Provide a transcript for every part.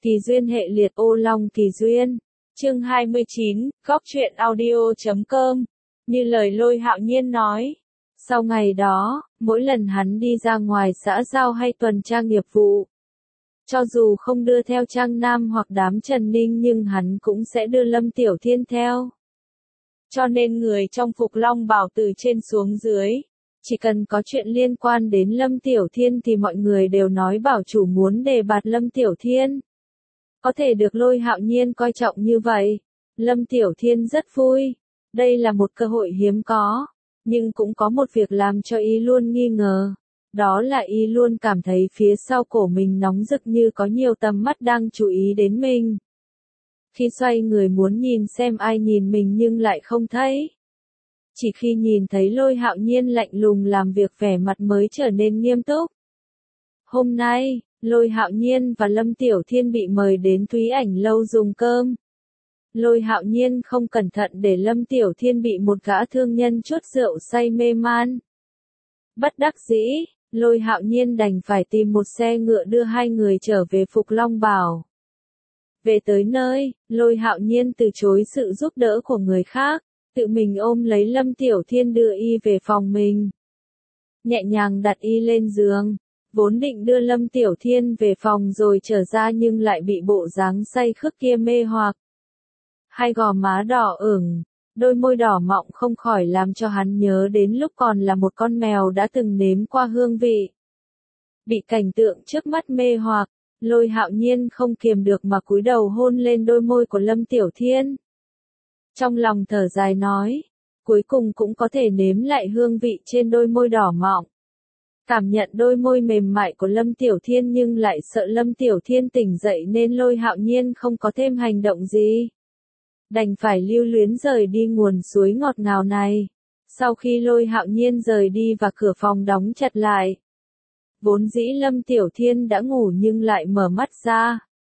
Kỳ duyên hệ liệt ô long kỳ duyên. Chương 29, góc truyện audio.com. Như lời Lôi Hạo Nhiên nói. Sau ngày đó, mỗi lần hắn đi ra ngoài xã giao hay tuần tra nghiệp vụ, cho dù không đưa theo Trang Nam hoặc đám Trần Ninh nhưng hắn cũng sẽ đưa Lâm Tiểu Thiên theo. Cho nên người trong Phục Long Bảo từ trên xuống dưới, chỉ cần có chuyện liên quan đến Lâm Tiểu Thiên thì mọi người đều nói bảo chủ muốn đề bạt Lâm Tiểu Thiên. Có thể được Lôi Hạo Nhiên coi trọng như vậy, Lâm Tiểu Thiên rất vui. Đây là một cơ hội hiếm có, nhưng cũng có một việc làm cho y luôn nghi ngờ. Đó là y luôn cảm thấy phía sau cổ mình nóng rực như có nhiều tầm mắt đang chú ý đến mình. Khi xoay người muốn nhìn xem ai nhìn mình nhưng lại không thấy. Chỉ khi nhìn thấy Lôi Hạo Nhiên lạnh lùng làm việc vẻ mặt mới trở nên nghiêm túc. Hôm nay, Lôi Hạo Nhiên và Lâm Tiểu Thiên bị mời đến Thúy Ảnh lâu dùng cơm. Lôi Hạo Nhiên không cẩn thận để Lâm Tiểu Thiên bị một gã thương nhân chuốt rượu say mê man. Bất đắc dĩ, Lôi Hạo Nhiên đành phải tìm một xe ngựa đưa hai người trở về Phục Long Bảo. Về tới nơi, Lôi Hạo Nhiên từ chối sự giúp đỡ của người khác, tự mình ôm lấy Lâm Tiểu Thiên đưa y về phòng mình. Nhẹ nhàng đặt y lên giường, vốn định đưa Lâm Tiểu Thiên về phòng rồi trở ra nhưng lại bị bộ dáng say khướt kia mê hoặc. Hai gò má đỏ ửng, đôi môi đỏ mọng không khỏi làm cho hắn nhớ đến lúc còn là một con mèo đã từng nếm qua hương vị. Bị cảnh tượng trước mắt mê hoặc, Lôi Hạo Nhiên không kiềm được mà cúi đầu hôn lên đôi môi của Lâm Tiểu Thiên. Trong lòng thở dài nói, cuối cùng cũng có thể nếm lại hương vị trên đôi môi đỏ mọng. Cảm nhận đôi môi mềm mại của Lâm Tiểu Thiên nhưng lại sợ Lâm Tiểu Thiên tỉnh dậy nên Lôi Hạo Nhiên không có thêm hành động gì. Đành phải lưu luyến rời đi nguồn suối ngọt ngào này. Sau khi Lôi Hạo Nhiên rời đi và cửa phòng đóng chặt lại, vốn dĩ Lâm Tiểu Thiên đã ngủ nhưng lại mở mắt ra.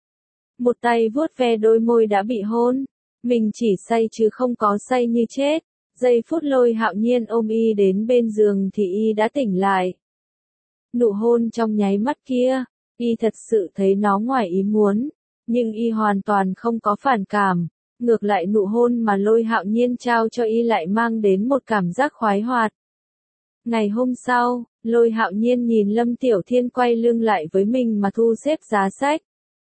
Một tay vuốt ve đôi môi đã bị hôn, mình chỉ say chứ không có say như chết. Giây phút Lôi Hạo Nhiên ôm y đến bên giường thì y đã tỉnh lại. Nụ hôn trong nháy mắt kia, y thật sự thấy nó ngoài ý muốn, nhưng y hoàn toàn không có phản cảm. Ngược lại nụ hôn mà Lôi Hạo Nhiên trao cho y lại mang đến một cảm giác khoái hoạt. Ngày hôm sau, Lôi Hạo Nhiên nhìn Lâm Tiểu Thiên quay lưng lại với mình mà thu xếp giá sách.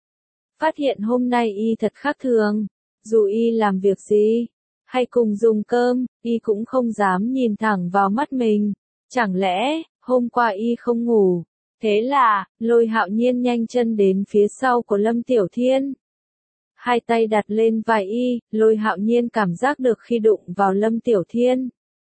Phát hiện hôm nay y thật khác thường, dù y làm việc gì, hay cùng dùng cơm, y cũng không dám nhìn thẳng vào mắt mình. Chẳng lẽ, hôm qua y không ngủ? Thế là, Lôi Hạo Nhiên nhanh chân đến phía sau của Lâm Tiểu Thiên. Hai tay đặt lên vai y, Lôi Hạo Nhiên cảm giác được khi đụng vào Lâm Tiểu Thiên.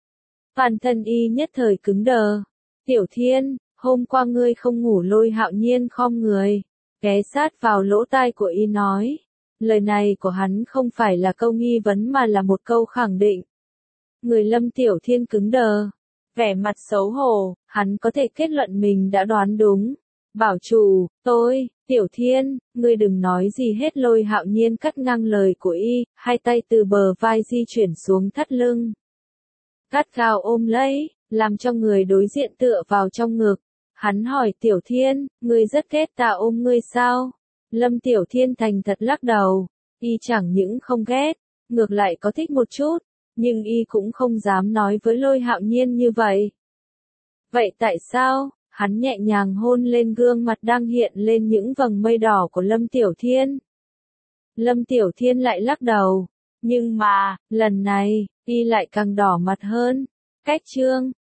Toàn thân y nhất thời cứng đờ. Tiểu Thiên, hôm qua ngươi không ngủ. Lôi Hạo Nhiên khom người, ghé sát vào lỗ tai của y nói. Lời này của hắn không phải là câu nghi vấn mà là một câu khẳng định. Người Lâm Tiểu Thiên cứng đờ, vẻ mặt xấu hổ, hắn có thể kết luận mình đã đoán đúng. Bảo chủ, Tiểu Thiên, ngươi đừng nói gì hết. Lôi Hạo Nhiên cắt ngang lời của y, hai tay từ bờ vai di chuyển xuống thắt lưng. Gắt gao ôm lấy, làm cho người đối diện tựa vào trong ngực. Hắn hỏi Tiểu Thiên, ngươi rất ghét ta ôm ngươi sao? Lâm Tiểu Thiên thành thật lắc đầu, y chẳng những không ghét, ngược lại có thích một chút, nhưng y cũng không dám nói với Lôi Hạo Nhiên như vậy. Vậy tại sao? Hắn nhẹ nhàng hôn lên gương mặt đang hiện lên những vầng mây đỏ của Lâm Tiểu Thiên. Lâm Tiểu Thiên lại lắc đầu, nhưng mà, lần này, y lại càng đỏ mặt hơn. Cách chương